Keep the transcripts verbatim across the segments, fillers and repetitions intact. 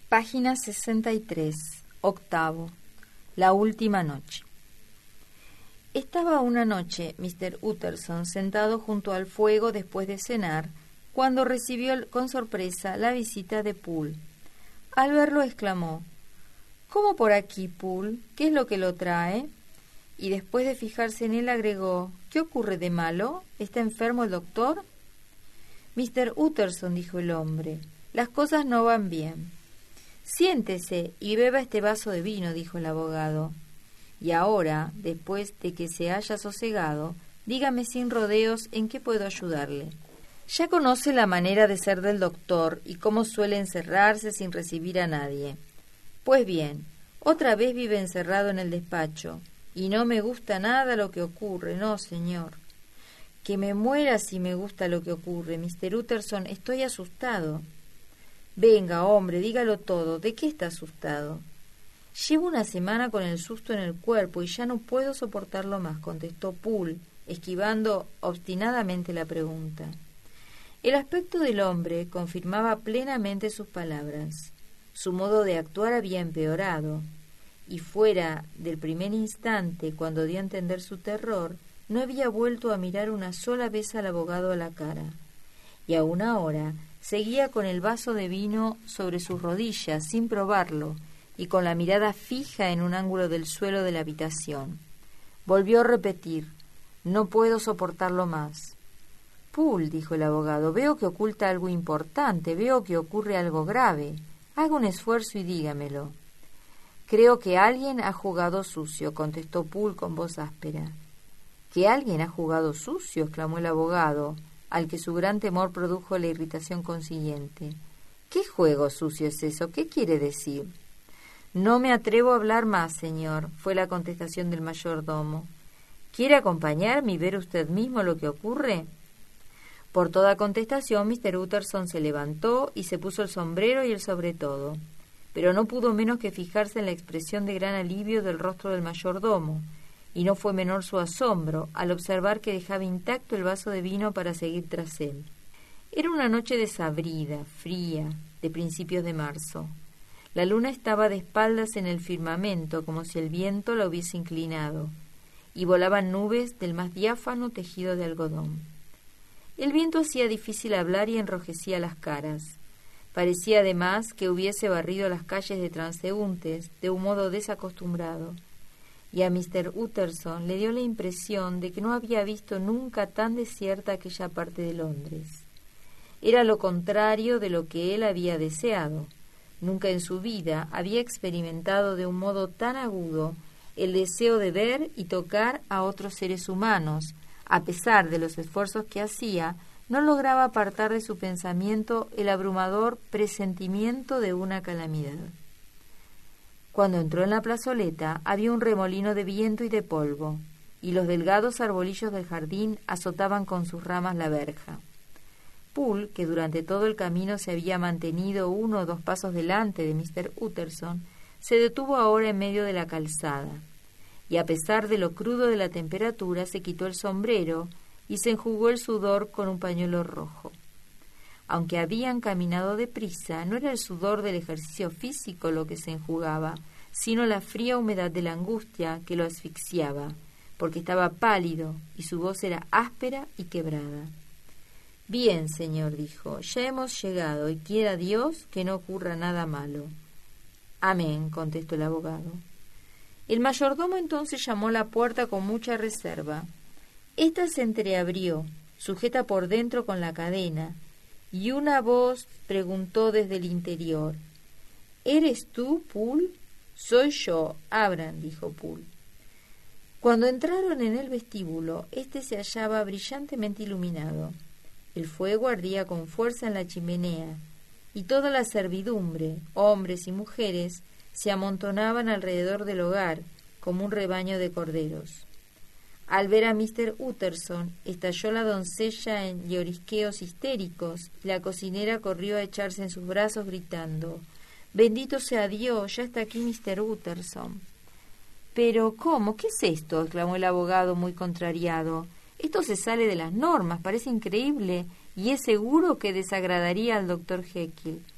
Página sesenta y tres, octavo, la última noche. Estaba una noche mister Utterson sentado junto al fuego después de cenar, cuando recibió con sorpresa la visita de Poole. Al verlo exclamó: «¿Cómo por aquí, Poole? ¿Qué es lo que lo trae?» Y después de fijarse en él agregó: «¿Qué ocurre de malo? ¿Está enfermo el doctor?» mister Utterson», dijo el hombre, «las cosas no van bien». «Siéntese y beba este vaso de vino», dijo el abogado. «Y ahora, después de que se haya sosegado, dígame sin rodeos en qué puedo ayudarle. Ya conoce la manera de ser del doctor y cómo suele encerrarse sin recibir a nadie. Pues bien, otra vez vive encerrado en el despacho, y no me gusta nada lo que ocurre, no, señor. Que me muera si me gusta lo que ocurre, mister Utterson, estoy asustado». «Venga, hombre, dígalo todo, ¿de qué está asustado?» «Llevo una semana con el susto en el cuerpo y ya no puedo soportarlo más», contestó Poole, esquivando obstinadamente la pregunta. El aspecto del hombre confirmaba plenamente sus palabras. Su modo de actuar había empeorado, y fuera del primer instante, cuando dio a entender su terror, no había vuelto a mirar una sola vez al abogado a la cara. Y aún ahora seguía con el vaso de vino sobre sus rodillas, sin probarlo, y con la mirada fija en un ángulo del suelo de la habitación. Volvió a repetir: «No puedo soportarlo más». «Poole», dijo el abogado, «veo que oculta algo importante, veo que ocurre algo grave. Haga un esfuerzo y dígamelo». «Creo que alguien ha jugado sucio», contestó Poole con voz áspera. «¿Que alguien ha jugado sucio?», exclamó el abogado, al que su gran temor produjo la irritación consiguiente. «¿Qué juego sucio es eso? ¿Qué quiere decir?» «No me atrevo a hablar más, señor», fue la contestación del mayordomo. «¿Quiere acompañarme y ver usted mismo lo que ocurre?» Por toda contestación, mister Utterson se levantó y se puso el sombrero y el sobretodo, pero no pudo menos que fijarse en la expresión de gran alivio del rostro del mayordomo, y no fue menor su asombro al observar que dejaba intacto el vaso de vino para seguir tras él. Era una noche desabrida, fría, de principios de marzo. La luna estaba de espaldas en el firmamento, como si el viento la hubiese inclinado, y volaban nubes del más diáfano tejido de algodón. El viento hacía difícil hablar y enrojecía las caras. Parecía además que hubiese barrido las calles de transeúntes de un modo desacostumbrado, y a mister Utterson le dio la impresión de que no había visto nunca tan desierta aquella parte de Londres. Era lo contrario de lo que él había deseado. Nunca en su vida había experimentado de un modo tan agudo el deseo de ver y tocar a otros seres humanos. A pesar de los esfuerzos que hacía, no lograba apartar de su pensamiento el abrumador presentimiento de una calamidad. Cuando entró en la plazoleta había un remolino de viento y de polvo, y los delgados arbolillos del jardín azotaban con sus ramas la verja. Poole, que durante todo el camino se había mantenido uno o dos pasos delante de mister Utterson, se detuvo ahora en medio de la calzada, y a pesar de lo crudo de la temperatura se quitó el sombrero y se enjugó el sudor con un pañuelo rojo. Aunque habían caminado deprisa, no era el sudor del ejercicio físico lo que se enjugaba, sino la fría humedad de la angustia que lo asfixiaba, porque estaba pálido y su voz era áspera y quebrada. «Bien, señor», dijo, «ya hemos llegado y quiera Dios que no ocurra nada malo». «Amén», contestó el abogado. El mayordomo entonces llamó a la puerta con mucha reserva. Esta se entreabrió, sujeta por dentro con la cadena, y una voz preguntó desde el interior: «¿Eres tú, Poole?» «Soy yo, abran», dijo Poole. Cuando entraron en el vestíbulo, éste se hallaba brillantemente iluminado. El fuego ardía con fuerza en la chimenea, y toda la servidumbre, hombres y mujeres, se amontonaban alrededor del hogar como un rebaño de corderos. Al ver a mister Utterson, estalló la doncella en llorisqueos histéricos, y la cocinera corrió a echarse en sus brazos gritando: «Bendito sea Dios, ya está aquí mister Utterson». «¿Pero cómo? ¿Qué es esto?», exclamó el abogado muy contrariado. «Esto se sale de las normas, parece increíble, y es seguro que desagradaría al doctor Jekyll.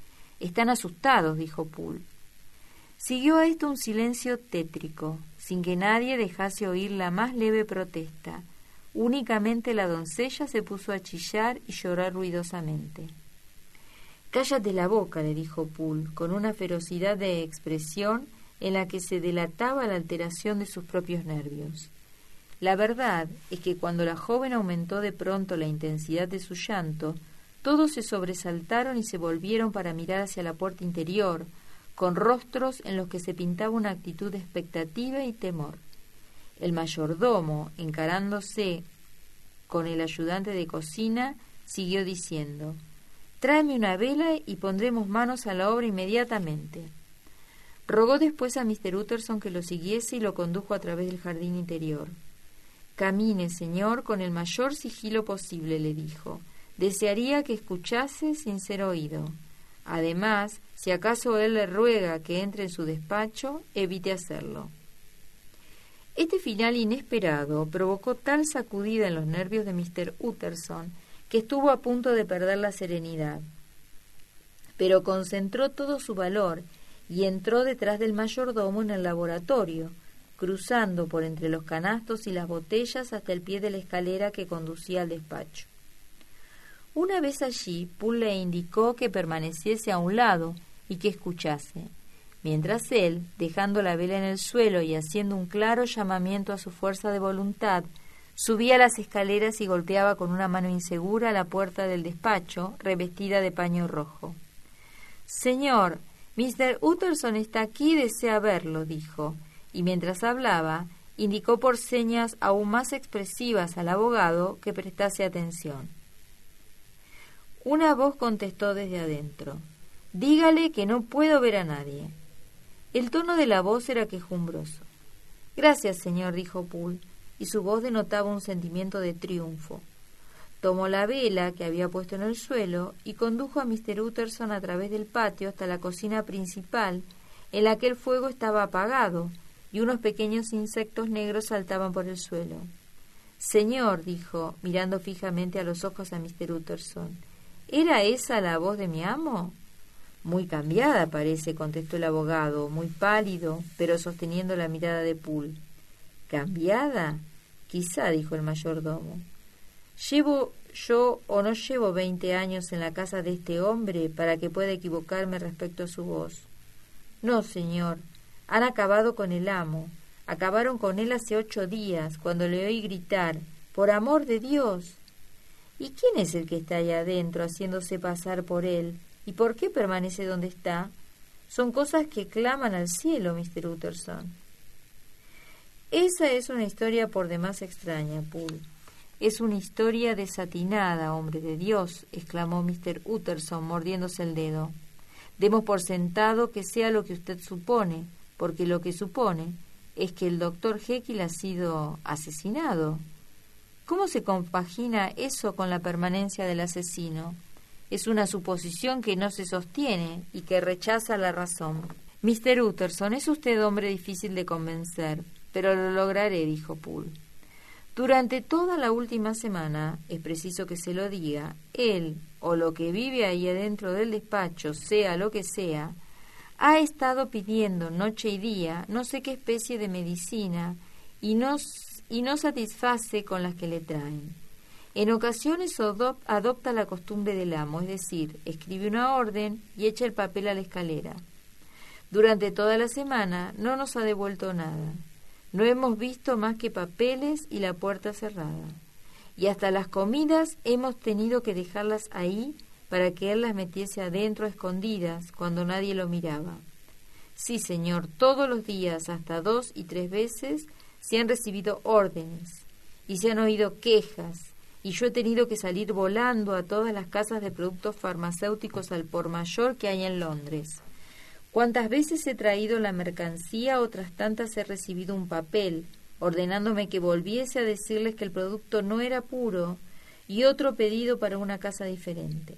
Están asustados, dijo Poole. Siguió a esto un silencio tétrico, sin que nadie dejase oír la más leve protesta. Únicamente la doncella se puso a chillar y llorar ruidosamente. «Cállate la boca», le dijo Poole, con una ferocidad de expresión en la que se delataba la alteración de sus propios nervios. La verdad es que cuando la joven aumentó de pronto la intensidad de su llanto, todos se sobresaltaron y se volvieron para mirar hacia la puerta interior, con rostros en los que se pintaba una actitud de expectativa y temor. El mayordomo, encarándose con el ayudante de cocina, siguió diciendo: «Tráeme una vela y pondremos manos a la obra inmediatamente». Rogó después a mister Utterson que lo siguiese y lo condujo a través del jardín interior. «Camine, señor, con el mayor sigilo posible», le dijo. «Desearía que escuchase sin ser oído. Además, si acaso él le ruega que entre en su despacho, evite hacerlo». Este final inesperado provocó tal sacudida en los nervios de mister Utterson que estuvo a punto de perder la serenidad. Pero concentró todo su valor y entró detrás del mayordomo en el laboratorio, cruzando por entre los canastos y las botellas hasta el pie de la escalera que conducía al despacho. Una vez allí, Poole le indicó que permaneciese a un lado y que escuchase, mientras él, dejando la vela en el suelo y haciendo un claro llamamiento a su fuerza de voluntad, subía las escaleras y golpeaba con una mano insegura la puerta del despacho, revestida de paño rojo. «Señor, mister Utterson está aquí y desea verlo», dijo, y mientras hablaba, indicó por señas aún más expresivas al abogado que prestase atención. Una voz contestó desde adentro: «Dígale que no puedo ver a nadie». El tono de la voz era quejumbroso. «Gracias, señor», dijo Poole, y su voz denotaba un sentimiento de triunfo. Tomó la vela que había puesto en el suelo y condujo a mister Utterson a través del patio hasta la cocina principal, en la que el fuego estaba apagado y unos pequeños insectos negros saltaban por el suelo. «Señor», dijo, mirando fijamente a los ojos a mister Utterson, «¿era esa la voz de mi amo?» «Muy cambiada parece», contestó el abogado, muy pálido, pero sosteniendo la mirada de Poole. «¿Cambiada? Quizá», dijo el mayordomo. «¿Llevo yo o no llevo veinte años en la casa de este hombre para que pueda equivocarme respecto a su voz?» «No, señor. Han acabado con el amo. Acabaron con él hace ocho días, cuando le oí gritar: ¡Por amor de Dios!» «¿Y quién es el que está allá adentro haciéndose pasar por él? ¿Y por qué permanece donde está? Son cosas que claman al cielo, mister Utterson». «Esa es una historia por demás extraña, Poole. Es una historia desatinada, hombre de Dios», exclamó mister Utterson, mordiéndose el dedo. «Demos por sentado que sea lo que usted supone, porque lo que supone es que el doctor Jekyll ha sido asesinado. ¿Cómo se compagina eso con la permanencia del asesino? Es una suposición que no se sostiene y que rechaza la razón». «mister Utterson, es usted hombre difícil de convencer, pero lo lograré», dijo Poole. «Durante toda la última semana, es preciso que se lo diga, él, o lo que vive ahí adentro del despacho, sea lo que sea, ha estado pidiendo noche y día no sé qué especie de medicina y no, y no satisface con las que le traen. En ocasiones adopta la costumbre del amo, es decir, escribe una orden y echa el papel a la escalera. Durante toda la semana no nos ha devuelto nada. No hemos visto más que papeles y la puerta cerrada. Y hasta las comidas hemos tenido que dejarlas ahí para que él las metiese adentro a escondidas cuando nadie lo miraba. Sí, señor, todos los días, hasta dos y tres veces, se han recibido órdenes y se han oído quejas, y yo he tenido que salir volando a todas las casas de productos farmacéuticos al por mayor que hay en Londres. Cuantas veces he traído la mercancía, otras tantas he recibido un papel, ordenándome que volviese a decirles que el producto no era puro, y otro pedido para una casa diferente.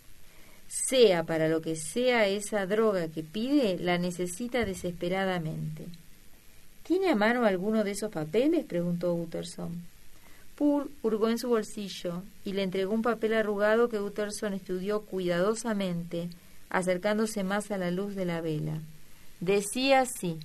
Sea para lo que sea esa droga que pide, la necesita desesperadamente». «¿Tiene a mano alguno de esos papeles?», preguntó Utterson. Poole hurgó en su bolsillo y le entregó un papel arrugado que Utterson estudió cuidadosamente acercándose más a la luz de la vela. Decía así: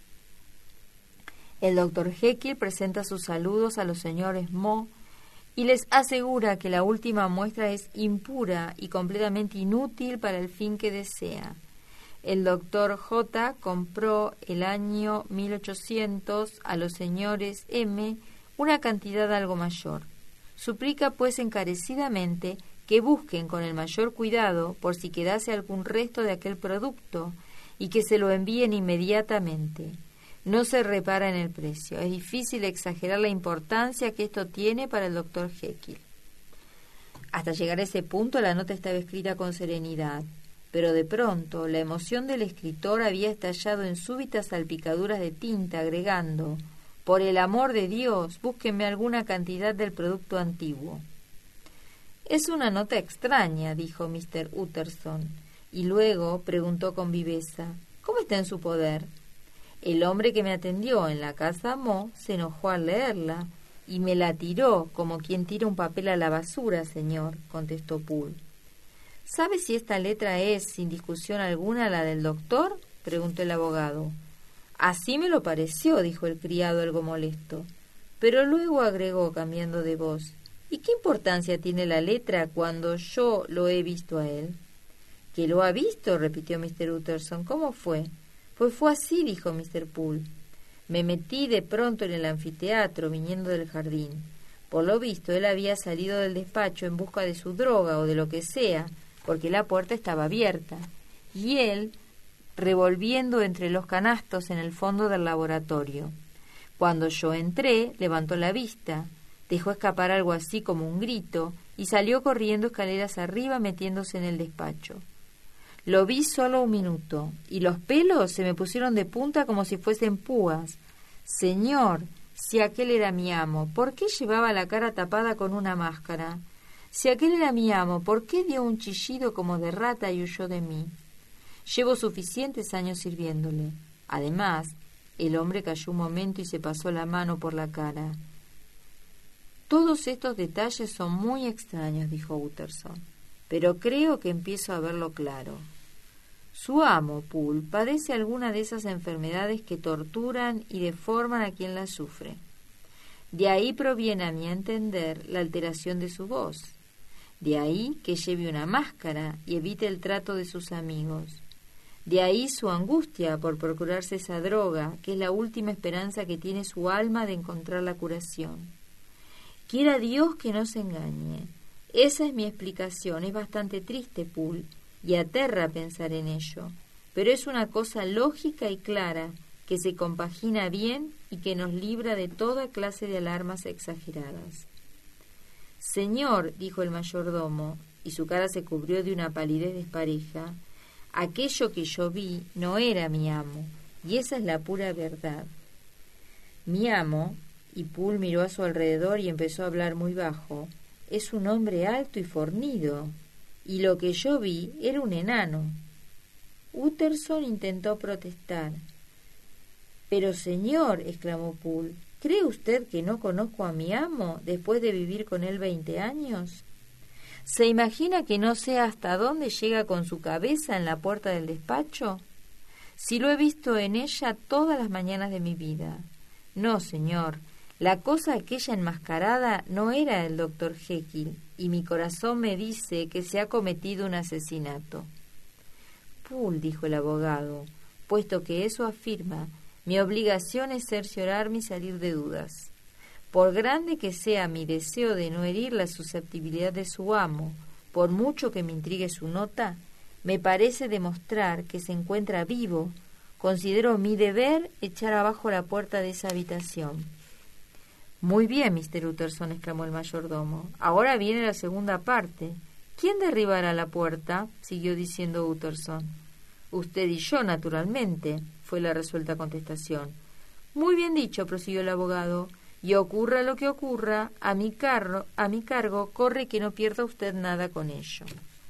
el doctor Jekyll presenta sus saludos a los señores Mo y les asegura que la última muestra es impura y completamente inútil para el fin que desea. El doctor J. compró el año mil ochocientos a los señores M. una cantidad algo mayor. Suplica pues encarecidamente que busquen con el mayor cuidado por si quedase algún resto de aquel producto y que se lo envíen inmediatamente. No se repara en el precio. Es difícil exagerar la importancia que esto tiene para el doctor Jekyll. Hasta llegar a ese punto la nota estaba escrita con serenidad, pero de pronto la emoción del escritor había estallado en súbitas salpicaduras de tinta, agregando: por el amor de Dios, búsquenme alguna cantidad del producto antiguo. Es una nota extraña, dijo mister Utterson, y luego preguntó con viveza: ¿cómo está en su poder? El hombre que me atendió en la casa Mo se enojó al leerla y me la tiró como quien tira un papel a la basura, señor, contestó Poole. ¿Sabe si esta letra es, sin discusión alguna, la del doctor?, preguntó el abogado. Así me lo pareció, dijo el criado algo molesto, pero luego agregó, cambiando de voz: ¿y qué importancia tiene la letra cuando yo lo he visto a él? ¿Que lo ha visto?, repitió mister Utterson. ¿Cómo fue? Pues fue así, dijo mister Poole. Me metí de pronto en el anfiteatro, viniendo del jardín. Por lo visto, él había salido del despacho en busca de su droga o de lo que sea, porque la puerta estaba abierta, y él revolviendo entre los canastos en el fondo del laboratorio. Cuando yo entré, levantó la vista, dejó escapar algo así como un grito y salió corriendo escaleras arriba, metiéndose en el despacho. Lo vi solo un minuto y los pelos se me pusieron de punta como si fuesen púas. Señor, si aquel era mi amo, ¿por qué llevaba la cara tapada con una máscara? Si aquel era mi amo, ¿por qué dio un chillido como de rata y huyó de mí? Llevo suficientes años sirviéndole. Además, el hombre cayó un momento y se pasó la mano por la cara. Todos estos detalles son muy extraños, dijo Utterson, pero creo que empiezo a verlo claro. Su amo, Poole, padece alguna de esas enfermedades que torturan y deforman a quien las sufre. De ahí proviene, a mi entender, la alteración de su voz. De ahí que lleve una máscara y evite el trato de sus amigos. De ahí su angustia por procurarse esa droga, que es la última esperanza que tiene su alma de encontrar la curación. Quiera Dios que no se engañe. Esa es mi explicación. Es bastante triste, Poole, y aterra pensar en ello, pero es una cosa lógica y clara, que se compagina bien y que nos libra de toda clase de alarmas exageradas. Señor, dijo el mayordomo, y su cara se cubrió de una palidez despareja, aquello que yo vi no era mi amo, y esa es la pura verdad. Mi amo, y Poole miró a su alrededor y empezó a hablar muy bajo, es un hombre alto y fornido, y lo que yo vi era un enano. Utterson intentó protestar. Pero señor, exclamó Poole, ¿cree usted que no conozco a mi amo después de vivir con él veinte años? ¿Se imagina que no sé hasta dónde llega con su cabeza en la puerta del despacho? Si lo he visto en ella todas las mañanas de mi vida. No, señor, la cosa aquella enmascarada no era el doctor Jekyll, y mi corazón me dice que se ha cometido un asesinato. Poole, dijo el abogado, puesto que eso afirma, mi obligación es cerciorarme y salir de dudas. Por grande que sea mi deseo de no herir la susceptibilidad de su amo, por mucho que me intrigue su nota, me parece demostrar que se encuentra vivo. Considero mi deber echar abajo la puerta de esa habitación. Muy bien, mister Utterson, exclamó el mayordomo. Ahora viene la segunda parte. ¿Quién derribará la puerta?, siguió diciendo Utterson. Usted y yo, naturalmente, fue la resuelta contestación. Muy bien dicho, prosiguió el abogado. Y ocurra lo que ocurra, a mi cargo, a mi cargo corre que no pierda usted nada con ello.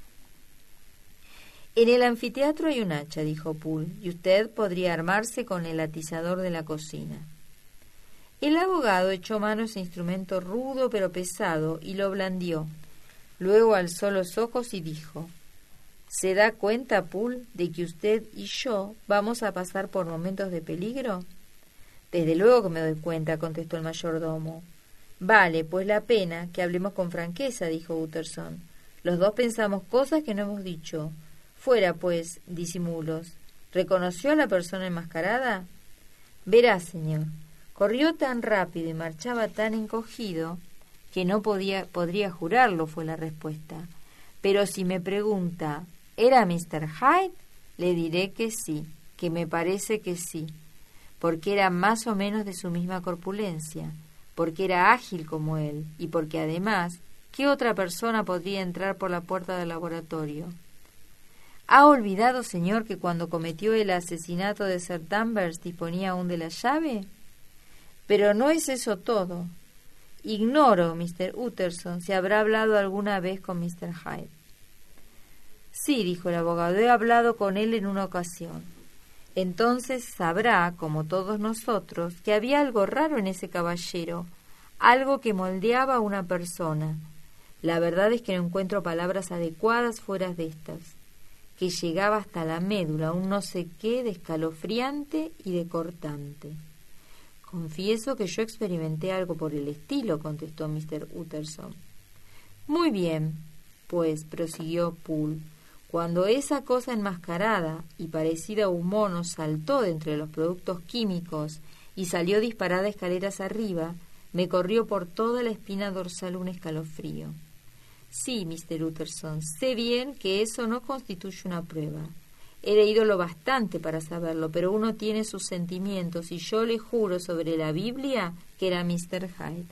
En el anfiteatro hay un hacha, dijo Poole, y usted podría armarse con el atizador de la cocina. El abogado echó mano a ese instrumento rudo pero pesado y lo blandió. Luego alzó los ojos y dijo: ¿Se da cuenta, Poole, de que usted y yo vamos a pasar por momentos de peligro? Desde luego que me doy cuenta, contestó el mayordomo. Vale, pues la pena que hablemos con franqueza, dijo Utterson. Los dos pensamos cosas que no hemos dicho. Fuera, pues, disimulos. ¿Reconoció a la persona enmascarada? Verá, señor, corrió tan rápido y marchaba tan encogido que no podía, podría jurarlo, fue la respuesta. Pero si me pregunta, ¿era mister Hyde? Le diré que sí, que me parece que sí, porque era más o menos de su misma corpulencia, porque era ágil como él, y porque además, ¿qué otra persona podría entrar por la puerta del laboratorio? ¿Ha olvidado, señor, que cuando cometió el asesinato de Sir Danvers disponía aún de la llave? Pero no es eso todo. Ignoro, mister Utterson, si habrá hablado alguna vez con mister Hyde. Sí, dijo el abogado, he hablado con él en una ocasión. Entonces sabrá, como todos nosotros, que había algo raro en ese caballero, algo que moldeaba a una persona. La verdad es que no encuentro palabras adecuadas fuera de estas, que llegaba hasta la médula, un no sé qué de escalofriante y de cortante. Confieso que yo experimenté algo por el estilo, contestó mister Utterson. Muy bien, pues, prosiguió Poole, cuando esa cosa enmascarada y parecida a un mono saltó de entre los productos químicos y salió disparada escaleras arriba, me corrió por toda la espina dorsal un escalofrío. Sí, mister Utterson, sé bien que eso no constituye una prueba. He leído lo bastante para saberlo, pero uno tiene sus sentimientos y yo le juro sobre la Biblia que era mister Hyde.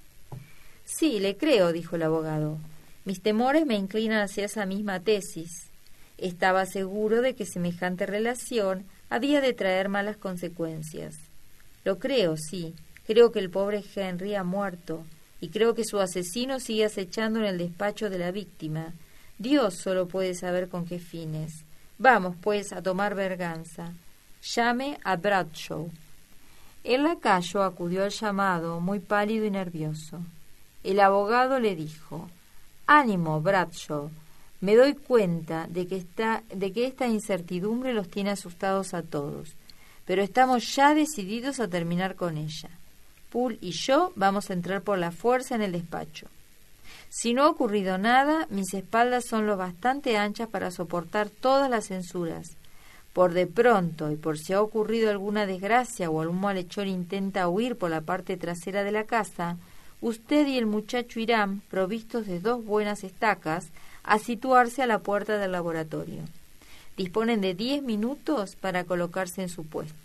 Sí, le creo, dijo el abogado. Mis temores me inclinan hacia esa misma tesis. Estaba seguro de que semejante relación había de traer malas consecuencias. Lo creo, sí. Creo que el pobre Henry ha muerto, y creo que su asesino sigue acechando en el despacho de la víctima. Dios solo puede saber con qué fines. Vamos, pues, a tomar venganza. Llame a Bradshaw. El lacayo acudió al llamado, muy pálido y nervioso. El abogado le dijo: «Ánimo, Bradshaw. Me doy cuenta de que, está, de que esta incertidumbre los tiene asustados a todos, pero estamos ya decididos a terminar con ella. Poole y yo vamos a entrar por la fuerza en el despacho. Si no ha ocurrido nada, mis espaldas son lo bastante anchas para soportar todas las censuras. Por de pronto, y por si ha ocurrido alguna desgracia o algún malhechor intenta huir por la parte trasera de la casa, usted y el muchacho irán, provistos de dos buenas estacas, a situarse a la puerta del laboratorio. Disponen de diez minutos para colocarse en su puesto».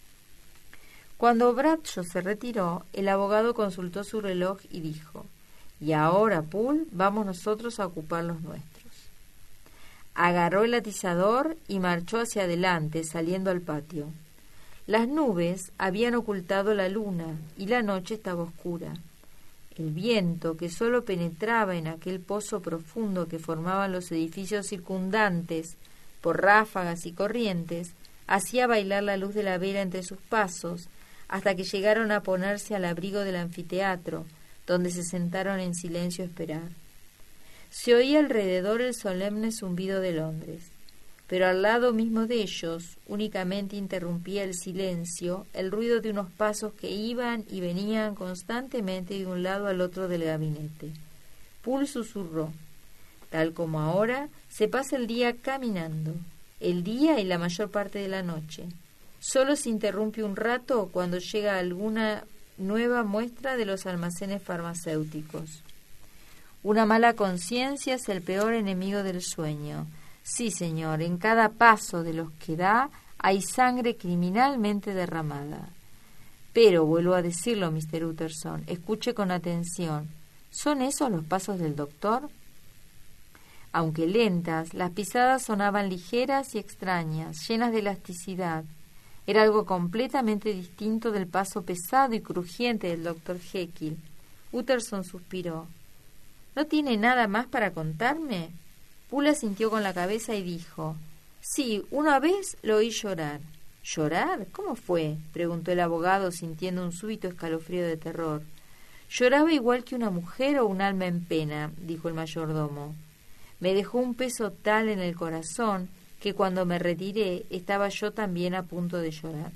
Cuando Bradshaw se retiró, el abogado consultó su reloj y dijo: «Y ahora, Poole, vamos nosotros a ocupar los nuestros». Agarró el atizador y marchó hacia adelante, saliendo al patio. Las nubes habían ocultado la luna y la noche estaba oscura. El viento, que sólo penetraba en aquel pozo profundo que formaban los edificios circundantes por ráfagas y corrientes, hacía bailar la luz de la vela entre sus pasos, hasta que llegaron a ponerse al abrigo del anfiteatro, donde se sentaron en silencio a esperar. Se oía alrededor el solemne zumbido de Londres, pero al lado mismo de ellos únicamente interrumpía el silencio el ruido de unos pasos que iban y venían constantemente de un lado al otro del gabinete. Poole susurró: «Tal como ahora, se pasa el día caminando, el día y la mayor parte de la noche. Solo se interrumpe un rato cuando llega alguna nueva muestra de los almacenes farmacéuticos. Una mala conciencia es el peor enemigo del sueño. Sí, señor, en cada paso de los que da hay sangre criminalmente derramada. Pero, vuelvo a decirlo, mister Utterson, escuche con atención. ¿Son esos los pasos del doctor?». Aunque lentas, las pisadas sonaban ligeras y extrañas, llenas de elasticidad. Era algo completamente distinto del paso pesado y crujiente del doctor Jekyll. Utterson suspiró. «¿No tiene nada más para contarme?». Poole asintió con la cabeza y dijo: «Sí, una vez lo oí llorar». «¿Llorar? ¿Cómo fue?», preguntó el abogado, sintiendo un súbito escalofrío de terror. «Lloraba igual que una mujer o un alma en pena», dijo el mayordomo. me dejó un peso tal en el corazón que cuando me retiré estaba yo también a punto de llorar.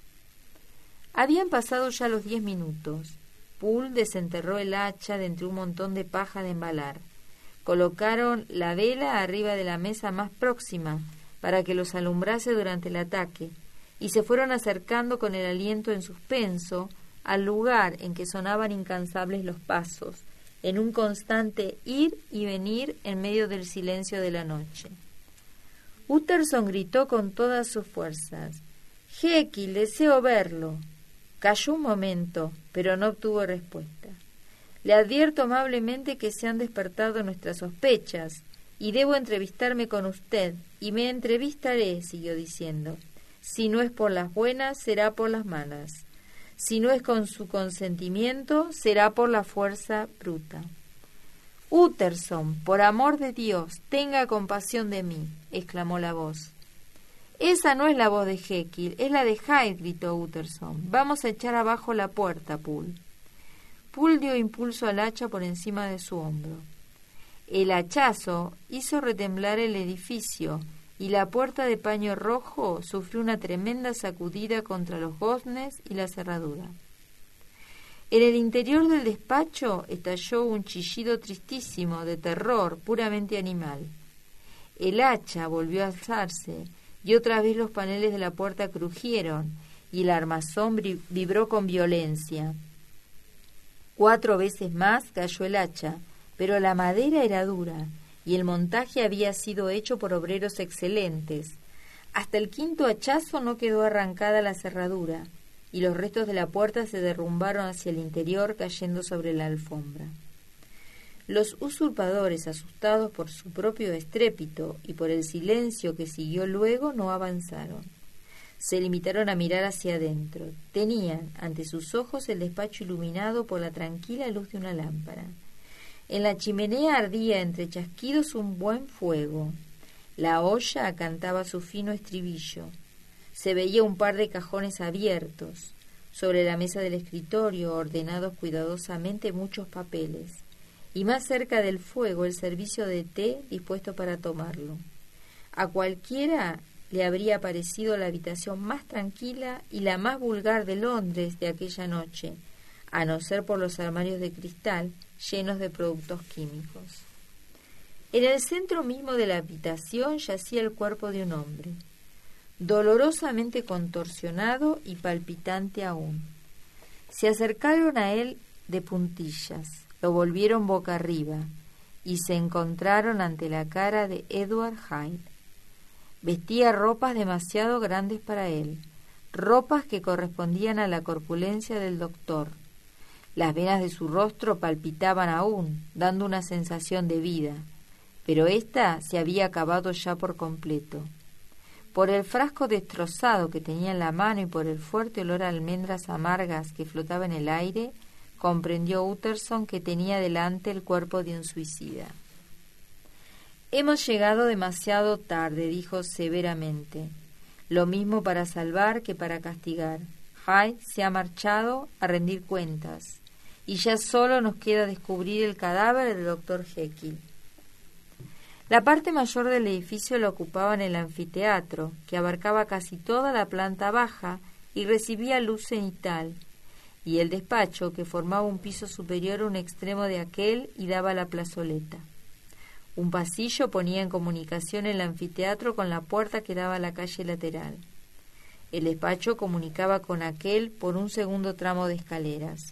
Habían pasado ya los diez minutos. Poole desenterró el hacha de entre un montón de paja de embalar. Colocaron la vela arriba de la mesa más próxima para que los alumbrase durante el ataque, y se fueron acercando con el aliento en suspenso al lugar en que sonaban incansables los pasos, en un constante ir y venir en medio del silencio de la noche. Utterson gritó con todas sus fuerzas: «Jekyll, deseo verlo». Calló un momento, pero no obtuvo respuesta. «Le advierto amablemente que se han despertado nuestras sospechas, y debo entrevistarme con usted, y me entrevistaré», siguió diciendo. «Si no es por las buenas, será por las malas. Si no es con su consentimiento, será por la fuerza bruta». «Utterson, por amor de Dios, tenga compasión de mí», exclamó la voz. «Esa no es la voz de Jekyll, es la de Hyde», gritó Utterson. «Vamos a echar abajo la puerta, Poole». Poole dio impulso al hacha por encima de su hombro. El hachazo hizo retemblar el edificio y la puerta de paño rojo sufrió una tremenda sacudida contra los goznes y la cerradura. En el interior del despacho estalló un chillido tristísimo de terror puramente animal. El hacha volvió a alzarse y otra vez los paneles de la puerta crujieron y el armazón vibró con violencia. Cuatro veces más cayó el hacha, pero la madera era dura y el montaje había sido hecho por obreros excelentes. Hasta el quinto hachazo no quedó arrancada la cerradura y los restos de la puerta se derrumbaron hacia el interior cayendo sobre la alfombra. Los usurpadores, asustados por su propio estrépito y por el silencio que siguió luego, no avanzaron. Se limitaron a mirar hacia adentro. Tenían ante sus ojos el despacho iluminado por la tranquila luz de una lámpara. En la chimenea ardía entre chasquidos un buen fuego. La olla cantaba su fino estribillo. Se veía un par de cajones abiertos. Sobre la mesa del escritorio, ordenados cuidadosamente, muchos papeles. Y más cerca del fuego el servicio de té dispuesto para tomarlo. A cualquiera le habría parecido la habitación más tranquila y la más vulgar de Londres de aquella noche, a no ser por los armarios de cristal llenos de productos químicos. En el centro mismo de la habitación yacía el cuerpo de un hombre, dolorosamente contorsionado y palpitante aún. Se acercaron a él de puntillas, lo volvieron boca arriba y se encontraron ante la cara de Edward Hyde. Vestía ropas demasiado grandes para él, ropas que correspondían a la corpulencia del doctor. Las venas de su rostro palpitaban aún, dando una sensación de vida, pero ésta se había acabado ya por completo. Por el frasco destrozado que tenía en la mano y por el fuerte olor a almendras amargas que flotaba en el aire, comprendió Utterson que tenía delante el cuerpo de un suicida. «Hemos llegado demasiado tarde», dijo severamente. «Lo mismo para salvar que para castigar. Hyde se ha marchado a rendir cuentas, y ya solo nos queda descubrir el cadáver del doctor Jekyll». La parte mayor del edificio la ocupaban el anfiteatro, que abarcaba casi toda la planta baja y recibía luz cenital, y el despacho, que formaba un piso superior a un extremo de aquel y daba a la plazoleta. Un pasillo ponía en comunicación el anfiteatro con la puerta que daba a la calle lateral. El despacho comunicaba con aquel por un segundo tramo de escaleras.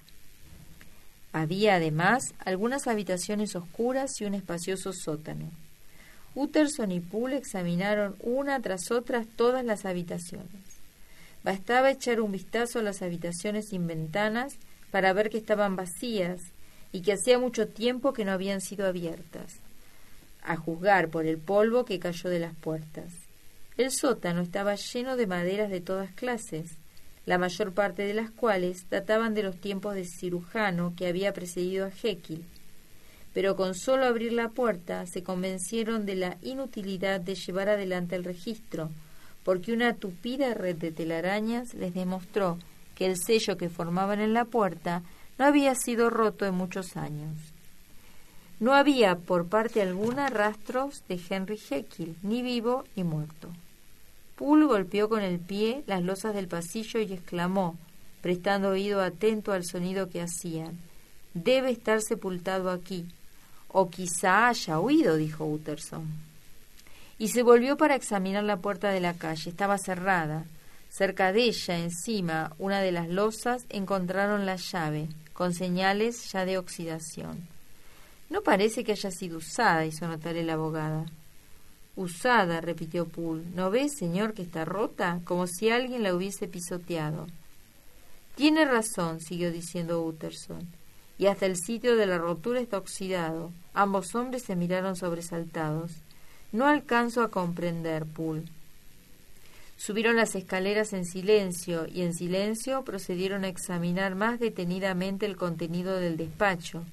Había, además, algunas habitaciones oscuras y un espacioso sótano. Utterson y Poole examinaron una tras otra todas las habitaciones. Bastaba echar un vistazo a las habitaciones sin ventanas para ver que estaban vacías y que hacía mucho tiempo que no habían sido abiertas, a juzgar por el polvo que cayó de las puertas. El sótano estaba lleno de maderas de todas clases, la mayor parte de las cuales databan de los tiempos del cirujano que había precedido a Jekyll, pero con solo abrir la puerta se convencieron de la inutilidad de llevar adelante el registro, porque una tupida red de telarañas les demostró que el sello que formaban en la puerta no había sido roto en muchos años. No había por parte alguna rastros de Henry Jekyll, ni vivo ni muerto. Poole golpeó con el pie las losas del pasillo y exclamó, prestando oído atento al sonido que hacían: «Debe estar sepultado aquí». «O quizá haya huido», dijo Utterson. Y se volvió para examinar la puerta de la calle. Estaba cerrada. Cerca de ella, encima, una de las losas, encontraron la llave, con señales ya de oxidación. «No parece que haya sido usada», hizo notar el abogado. «Usada», repitió Poole. «¿No ve, señor, que está rota? Como si alguien la hubiese pisoteado». «Tiene razón», siguió diciendo Utterson. «Y hasta el sitio de la rotura está oxidado». Ambos hombres se miraron sobresaltados. «No alcanzo a comprender, Poole». Subieron las escaleras en silencio y en silencio procedieron a examinar más detenidamente el contenido del despacho,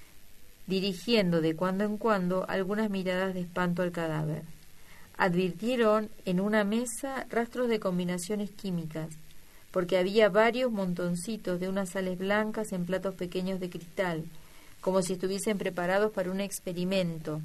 dirigiendo de cuando en cuando algunas miradas de espanto al cadáver. Advirtieron en una mesa rastros de combinaciones químicas, porque había varios montoncitos de unas sales blancas en platos pequeños de cristal, como si estuviesen preparados para un experimento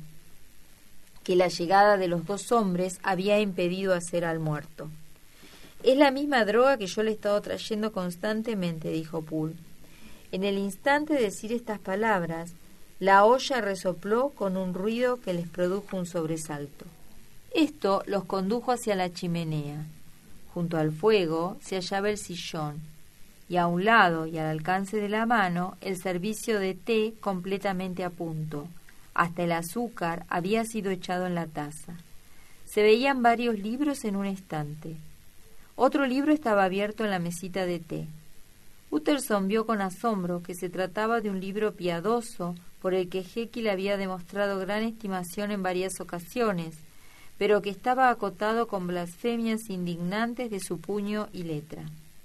que la llegada de los dos hombres había impedido hacer al muerto. «Es la misma droga que yo le he estado trayendo constantemente», dijo Poole. En el instante de decir estas palabras, la olla resopló con un ruido que les produjo un sobresalto. Esto los condujo hacia la chimenea. Junto al fuego se hallaba el sillón, y a un lado y al alcance de la mano el servicio de té completamente a punto. Hasta el azúcar había sido echado en la taza. Se veían varios libros en un estante. Otro libro estaba abierto en la mesita de té. Utterson vio con asombro que se trataba de un libro piadoso por el que Jekyll había demostrado gran estimación en varias ocasiones, pero que estaba acotado con blasfemias indignantes de su puño y letra.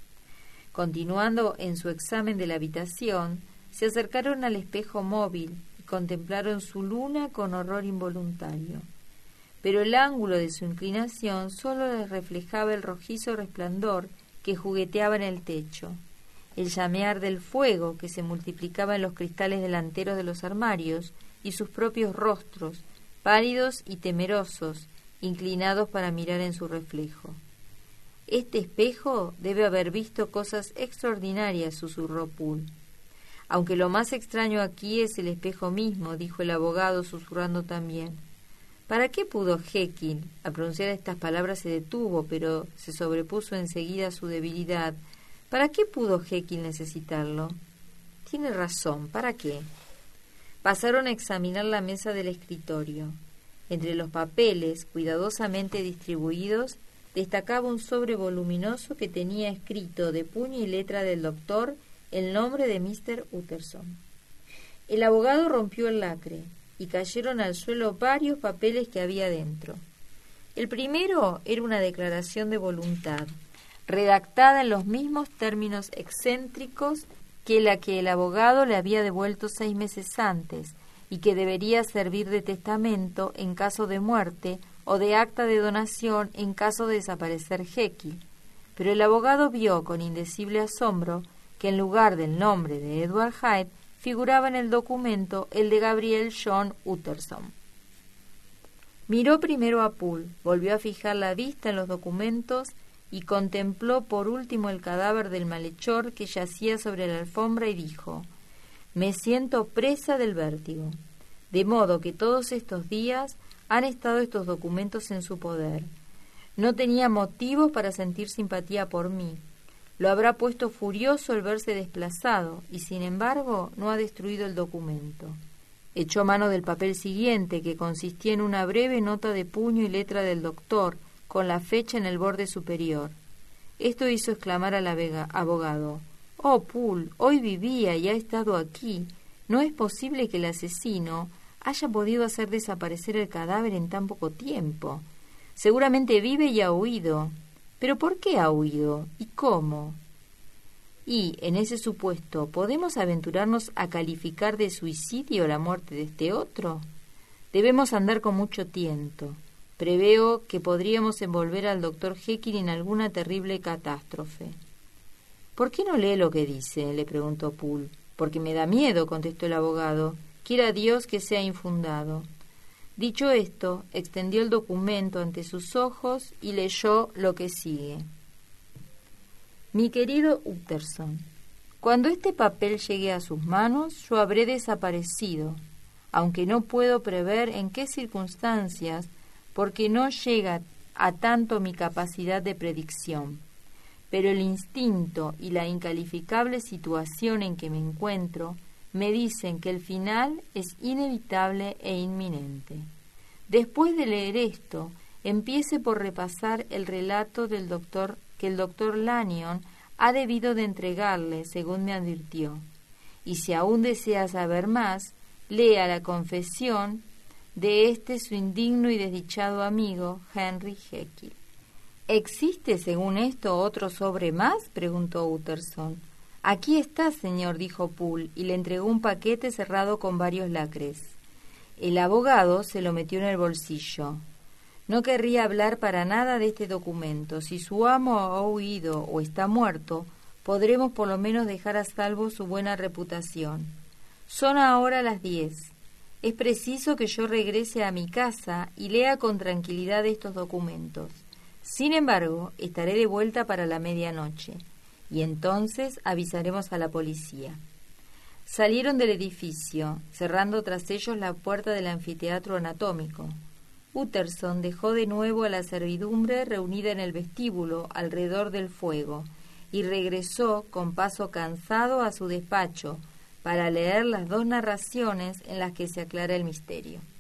Continuando en su examen de la habitación, se acercaron al espejo móvil y contemplaron su luna con horror involuntario. Pero el ángulo de su inclinación solo les reflejaba el rojizo resplandor que jugueteaba en el techo, el llamear del fuego que se multiplicaba en los cristales delanteros de los armarios y sus propios rostros, pálidos y temerosos, inclinados para mirar en su reflejo. «Este espejo debe haber visto cosas extraordinarias», susurró Poole. «Aunque lo más extraño aquí es el espejo mismo», dijo el abogado, susurrando también. «¿Para qué pudo Jekyll?» Al pronunciar estas palabras se detuvo, pero se sobrepuso enseguida a su debilidad. «¿Para qué pudo Jekyll necesitarlo?» «Tiene razón, ¿para qué?» Pasaron a examinar la mesa del escritorio. Entre los papeles, cuidadosamente distribuidos, destacaba un sobre voluminoso que tenía escrito de puño y letra del doctor el nombre de mister Utterson. El abogado rompió el lacre y cayeron al suelo varios papeles que había dentro. El primero era una declaración de voluntad, redactada en los mismos términos excéntricos que la que el abogado le había devuelto seis meses antes y que debería servir de testamento en caso de muerte o de acta de donación en caso de desaparecer Jekyll. Pero el abogado vio con indecible asombro que en lugar del nombre de Edward Hyde figuraba en el documento el de Gabriel John Utterson. Miró primero a Poole, volvió a fijar la vista en los documentos y contempló por último el cadáver del malhechor que yacía sobre la alfombra y dijo: «Me siento presa del vértigo. De modo que todos estos días han estado estos documentos en su poder. No tenía motivos para sentir simpatía por mí. Lo habrá puesto furioso el verse desplazado y, sin embargo, no ha destruido el documento». Echó mano del papel siguiente, que consistía en una breve nota de puño y letra del doctor, con la fecha en el borde superior. Esto hizo exclamar al abogado: «Oh, Poole, hoy vivía y ha estado aquí. No es posible que el asesino haya podido hacer desaparecer el cadáver en tan poco tiempo. Seguramente vive y ha huido. ¿Pero por qué ha huido? ¿Y cómo? Y, en ese supuesto, ¿podemos aventurarnos a calificar de suicidio la muerte de este otro? Debemos andar con mucho tiento. Preveo que podríamos envolver al doctor Jekyll en alguna terrible catástrofe». «¿Por qué no lee lo que dice?», le preguntó Poole. «Porque me da miedo», contestó el abogado. Quiera Dios que sea infundado. Dicho esto, extendió el documento ante sus ojos y leyó lo que sigue. Mi querido Utterson, cuando este papel llegue a sus manos, yo habré desaparecido, aunque no puedo prever en qué circunstancias, porque no llega a tanto mi capacidad de predicción. Pero el instinto y la incalificable situación en que me encuentro me dicen que el final es inevitable e inminente. Después de leer esto, empiece por repasar el relato del doctor que el doctor Lanyon ha debido de entregarle, según me advirtió. Y si aún desea saber más, lea la confesión de este su indigno y desdichado amigo, Henry Jekyll. ¿Existe, según esto, otro sobre más?, preguntó Utterson. Aquí está, señor, dijo Poole, y le entregó un paquete cerrado con varios lacres. El abogado se lo metió en el bolsillo. No querría hablar para nada de este documento. Si su amo ha huido o está muerto, podremos por lo menos dejar a salvo su buena reputación. Son ahora las diez. Es preciso que yo regrese a mi casa y lea con tranquilidad estos documentos. Sin embargo, estaré de vuelta para la medianoche, y entonces avisaremos a la policía. Salieron del edificio, cerrando tras ellos la puerta del anfiteatro anatómico. Utterson dejó de nuevo a la servidumbre reunida en el vestíbulo alrededor del fuego y regresó con paso cansado a su despacho para leer las dos narraciones en las que se aclara el misterio.